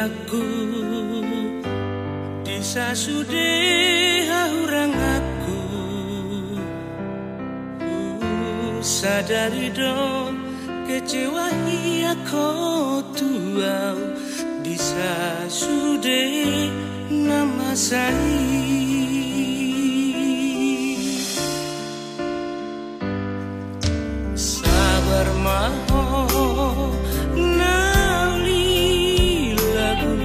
aku disasude hurang aku sadari do kecewa aku tuau disasude nama saya sabar maho nauli lagu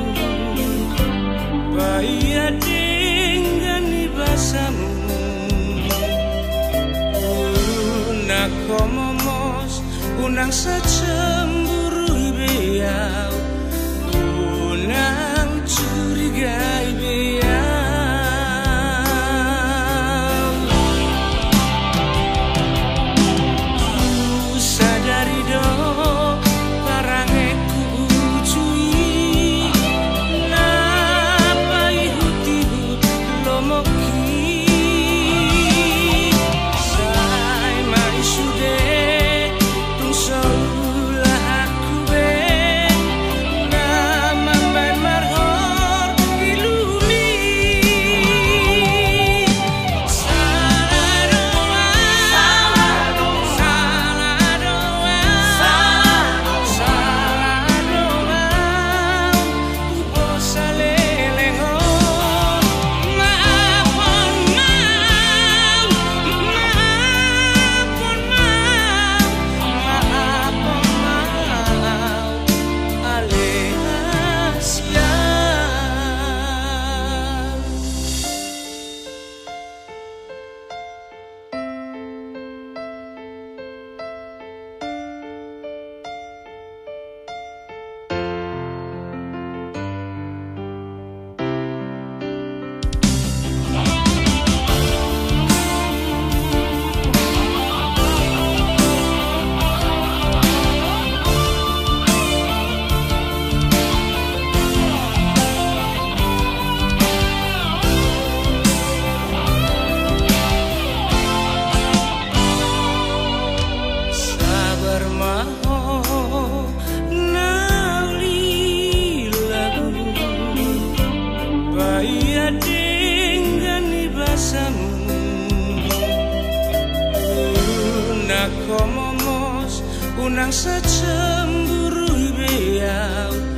bahaya dengan bahasamu nak komomos unang secemburu beyau unang curigai beyau sadari do parangeku cui napa ihutihu lomoki sai mai sude tung saulah aku be nama mai marhor ilumi salah doa nak komomos unang secemburu beyau